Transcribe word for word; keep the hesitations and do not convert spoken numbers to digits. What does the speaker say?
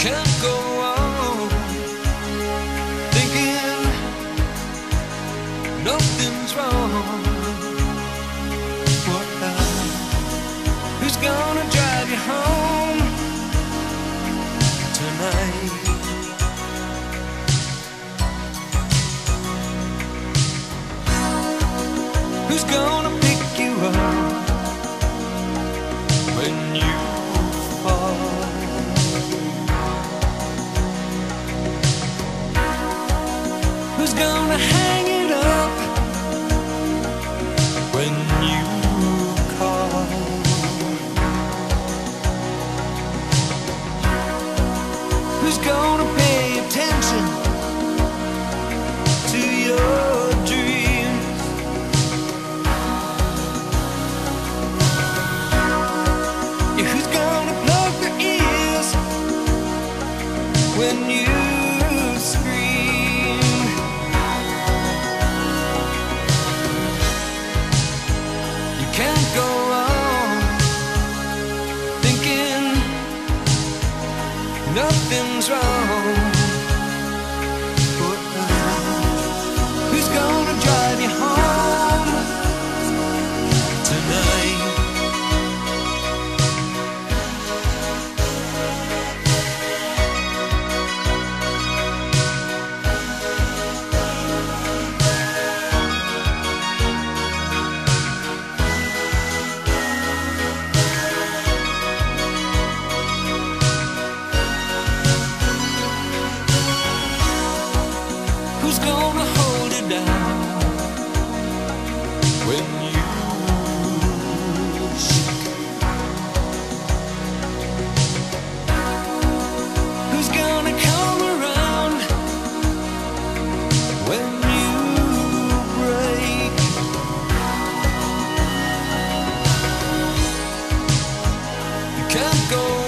can't go on thinking nothing's wrong. What now? Who's gonna drive you home tonight? Who's gonna pick you up when you fall? Who's gonna hang it up when you call? Who's gonna pay attention to your dreams? Yeah, who's gonna plug their ears when you can't go on thinking nothing's wrong. But who's gonna drive you home tonight? Who's gonna hold it down when you're sick? Who's gonna come around when you break? You can't go